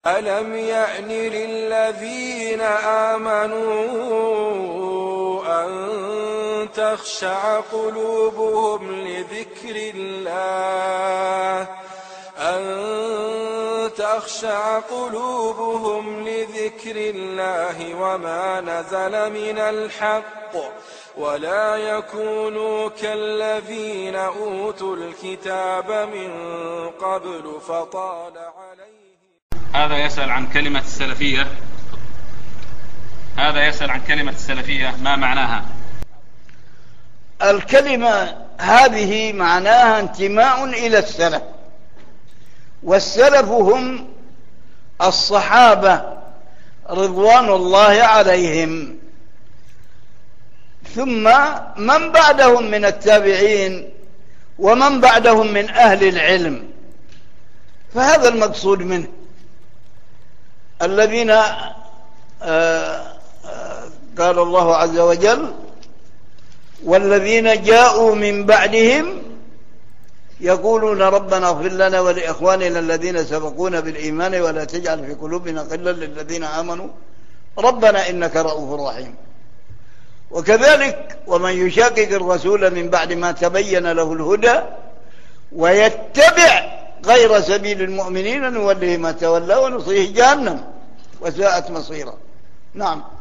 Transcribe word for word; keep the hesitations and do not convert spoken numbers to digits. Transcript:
ألم يأن للذين آمنوا أن تخشع قلوبهم لذكر الله أن تخشع قلوبهم لذكر الله وما نزل من الحق ولا يكونوا كالذين أوتوا الكتاب من قبل فطال عليهم. هذا يسأل عن كلمة السلفية هذا يسأل عن كلمة السلفية ما معناها؟ الكلمة هذه معناها انتماء إلى السلف، والسلف هم الصحابة رضوان الله عليهم، ثم من بعدهم من التابعين ومن بعدهم من أهل العلم، فهذا المقصود منه. الذين قال الله عز وجل: والذين جاءوا من بعدهم يقولون ربنا اغفر لنا ولإخواننا الذين سبقونا بالإيمان ولا تجعل في قلوبنا غلا للذين آمنوا ربنا إنك رؤوف رحيم. وكذلك: ومن يشاقق الرسول من بعد ما تبين له الهدى ويتبع غير سبيل المؤمنين نوله ما تولى ونصيه جهنم وساءت مصيرا. نعم.